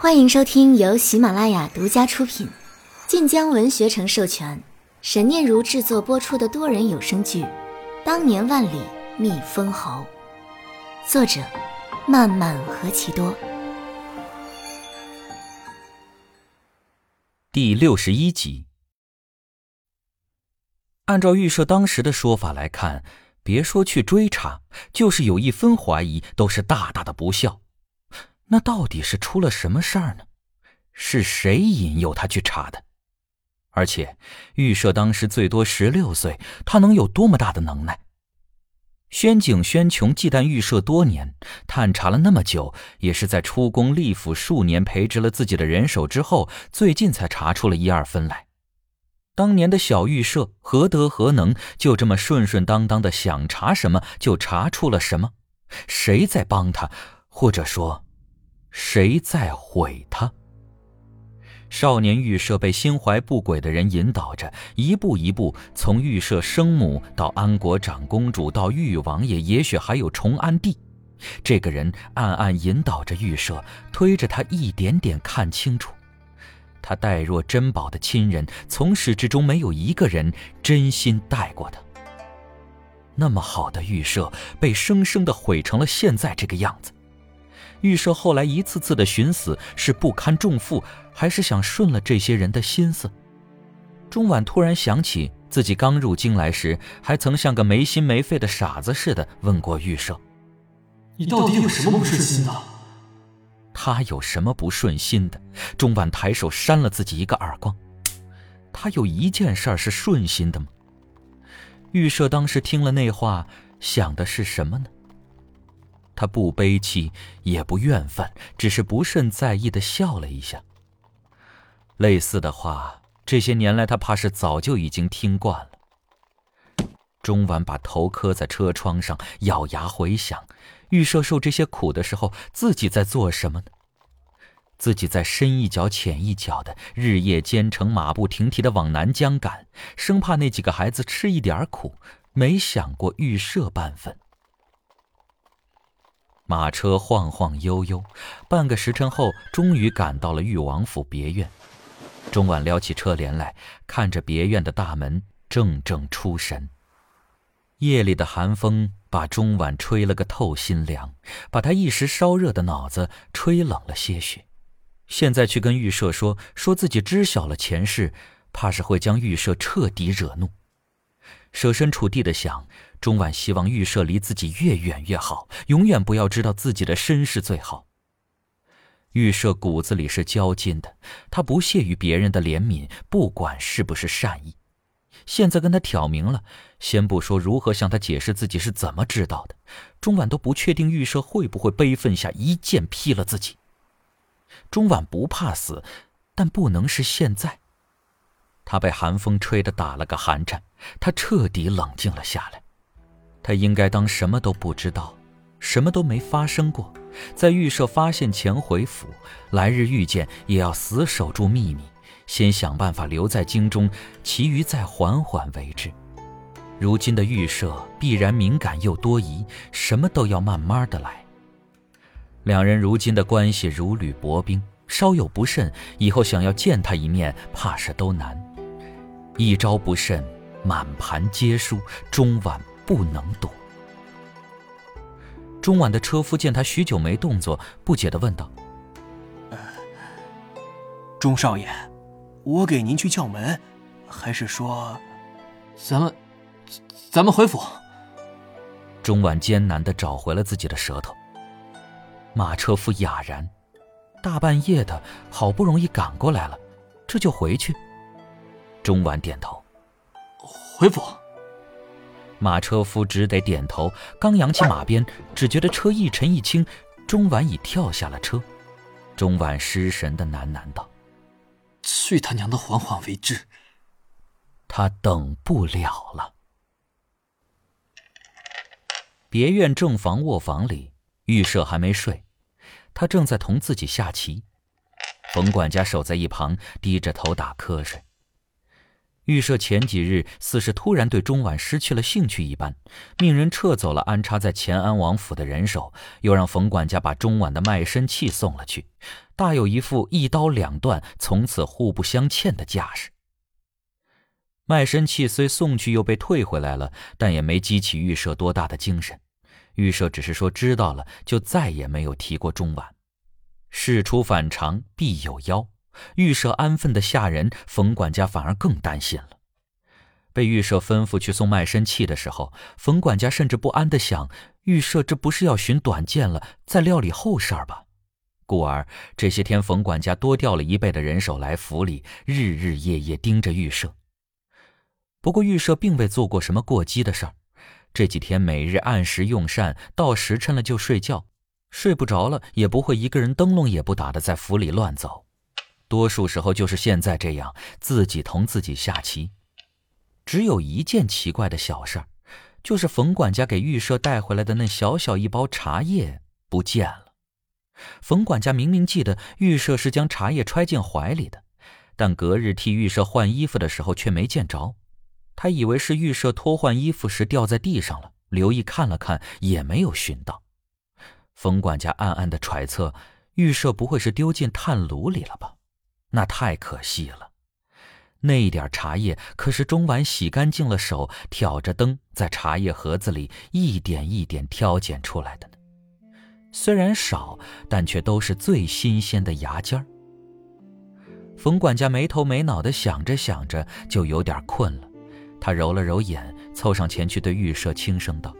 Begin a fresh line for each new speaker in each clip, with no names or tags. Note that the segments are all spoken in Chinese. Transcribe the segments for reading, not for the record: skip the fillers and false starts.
欢迎收听由喜马拉雅独家出品，晋江文学城授权，沈念如制作播出的多人有声剧《当年万里觅封侯》，作者漫漫何其多。
第61集。按照预设当时的说法来看，别说去追查，就是有一分怀疑都是大大的不孝。那到底是出了什么事儿呢？是谁引诱他去查的？而且预设当时最多16岁，他能有多么大的能耐？宣景、宣琼忌惮预设多年，探查了那么久，也是在出宫历府数年培植了自己的人手之后，最近才查出了1、2分来。当年的小预设何德何能，就这么顺顺当当的想查什么就查出了什么？谁在帮他，或者说谁在毁他？少年预设被心怀不轨的人引导着，一步一步从预设生母到安国长公主到裕王爷，也许还有崇安帝。这个人暗暗引导着预设，推着他一点点看清楚，他待若珍宝的亲人，从始至终没有一个人真心待过他。那么好的预设，被生生地毁成了现在这个样子。预设后来一次次的寻死，是不堪重负，还是想顺了这些人的心思？钟婉突然想起自己刚入京来时，还曾像个没心没肺的傻子似的问过预设：
你到底有什么不顺心的？
他有什么不顺心的？钟婉抬手扇了自己一个耳光。他有一件事是顺心的吗？预设当时听了那话，想的是什么呢？他不悲戚，也不怨愤，只是不甚在意地笑了一下。类似的话，这些年来他怕是早就已经听惯了。钟婉把头磕在车窗上，咬牙回想，预设受这些苦的时候，自己在做什么呢？自己在深一脚浅一脚的，日夜兼程，马不停蹄地往南疆赶，生怕那几个孩子吃一点苦，没想过预设半分。马车晃晃悠悠，半个时辰后，终于赶到了裕王府别院。钟婉撩起车帘来，看着别院的大门，怔怔出神。夜里的寒风把钟婉吹了个透心凉，把他一时烧热的脑子吹冷了些许。现在去跟预设说自己知晓了前世，怕是会将预设彻底惹怒。设身处地的想，钟婉希望预设离自己越远越好，永远不要知道自己的身世最好。预设骨子里是骄矜的，他不屑于别人的怜悯，不管是不是善意。现在跟他挑明了，先不说如何向他解释自己是怎么知道的，钟婉都不确定预设会不会悲愤下一剑劈了自己。钟婉不怕死，但不能是现在。他被寒风吹得打了个寒颤，他彻底冷静了下来。他应该当什么都不知道，什么都没发生过，在预设发现前回府，来日遇见也要死守住秘密，先想办法留在京中，其余再缓缓为之。如今的预设必然敏感又多疑，什么都要慢慢的来。两人如今的关系如履薄冰，稍有不慎，以后想要见他一面，怕是都难。一招不慎，满盘皆输，钟婉不能躲。钟婉的车夫见他许久没动作，不解地问道：
钟少爷，我给您去叫门，还是说咱们回府？
钟婉艰难地找回了自己的舌头。马车夫哑然，大半夜的，好不容易赶过来了，这就回去？钟婉点头，
回府。
马车夫只得点头，刚扬起马鞭，只觉得车一沉一轻，钟婉已跳下了车。钟婉失神地喃喃道：
去他娘的缓缓为之。
他等不了了。别院正房卧房里，预设还没睡，他正在同自己下棋。冯管家守在一旁，低着头打瞌睡。 预设前几日似是突然对钟婉失去了兴趣一般，命人撤走了安插在乾安王府的人手，又让冯管家把钟婉的卖身契送了去，大有一副一刀两断，从此互不相欠的架势。卖身契虽送去又被退回来了，但也没激起预设多大的精神。预设只是说知道了，就再也没有提过钟婉。事出反常必有妖，预设安分的下人，冯管家反而更担心了。被预设吩咐去送卖身契的时候，冯管家甚至不安地想，预设这不是要寻短见了，在料理后事吧？故而这些天冯管家多调了1倍的人手来府里，日日夜夜盯着预设。不过预设并未做过什么过激的事儿，这几天每日按时用膳，到时辰了就睡觉，睡不着了也不会一个人灯笼也不打的在府里乱走，多数时候就是现在这样，自己同自己下棋。只有一件奇怪的小事儿，就是冯管家给预设带回来的那小小一包茶叶不见了。冯管家明明记得预设是将茶叶揣进怀里的，但隔日替预设换衣服的时候却没见着。他以为是预设脱换衣服时掉在地上了，留意看了看也没有寻到。冯管家暗暗地揣测，预设不会是丢进炭炉里了吧？那太可惜了。那一点茶叶可是钟婉洗干净了手，挑着灯在茶叶盒子里一点一点挑拣出来的呢。虽然少，但却都是最新鲜的牙尖儿。冯管家没头没脑地想着想着，就有点困了。他揉了揉眼，凑上前去对预设轻声道：“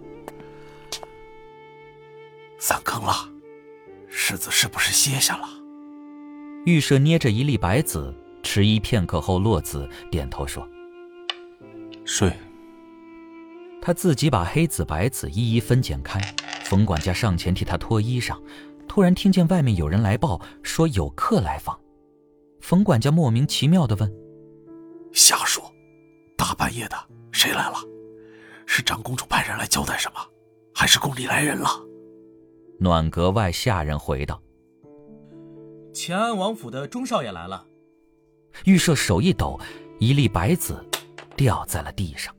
3更了，世子是不是歇下了？”
预设捏着一粒白子，迟疑片刻后落子，点头说：“
睡。”
他自己把黑子白子一一分拣开，冯管家上前替他脱衣裳，突然听见外面有人来报，说有客来访。冯管家莫名其妙地问：“
瞎说，大半夜的谁来了？是长公主派人来交代什么，还是宫里来人了？”
暖阁外下人回道：“
乾安王府的钟少爷来了。”
预设手一抖，一粒白子掉在了地上。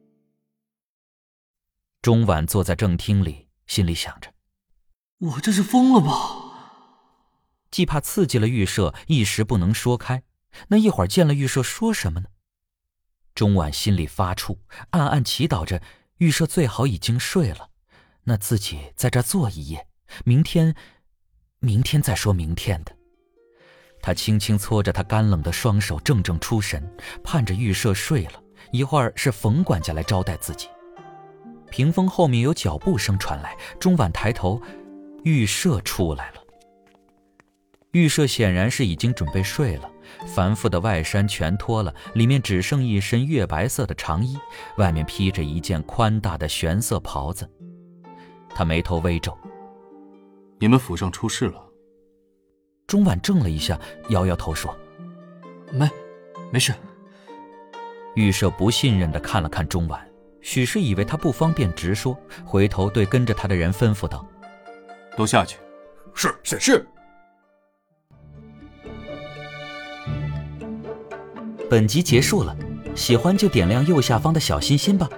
钟婉坐在正厅里，心里想着：
我这是疯了吧？
既怕刺激了预设，一时不能说开，那一会儿见了预设说什么呢？钟婉心里发怵，暗暗祈祷着预设最好已经睡了，那自己在这坐一夜，明天再说明天的。他轻轻搓着他干冷的双手，怔怔出神，盼着预设睡了，一会儿是冯管家来招待自己。屏风后面有脚步声传来，钟婉抬头，预设出来了。预设显然是已经准备睡了，繁复的外衫全脱了，里面只剩一身月白色的长衣，外面披着一件宽大的玄色袍子。他眉头微皱：“
你们府上出事了？”
钟婉怔了一下，摇摇头说：“
没事。”
预设不信任地看了看钟婉，许是以为他不方便直说，回头对跟着他的人吩咐道：“
都下去。”
是。
本集结束了，喜欢就点亮右下方的小心心吧，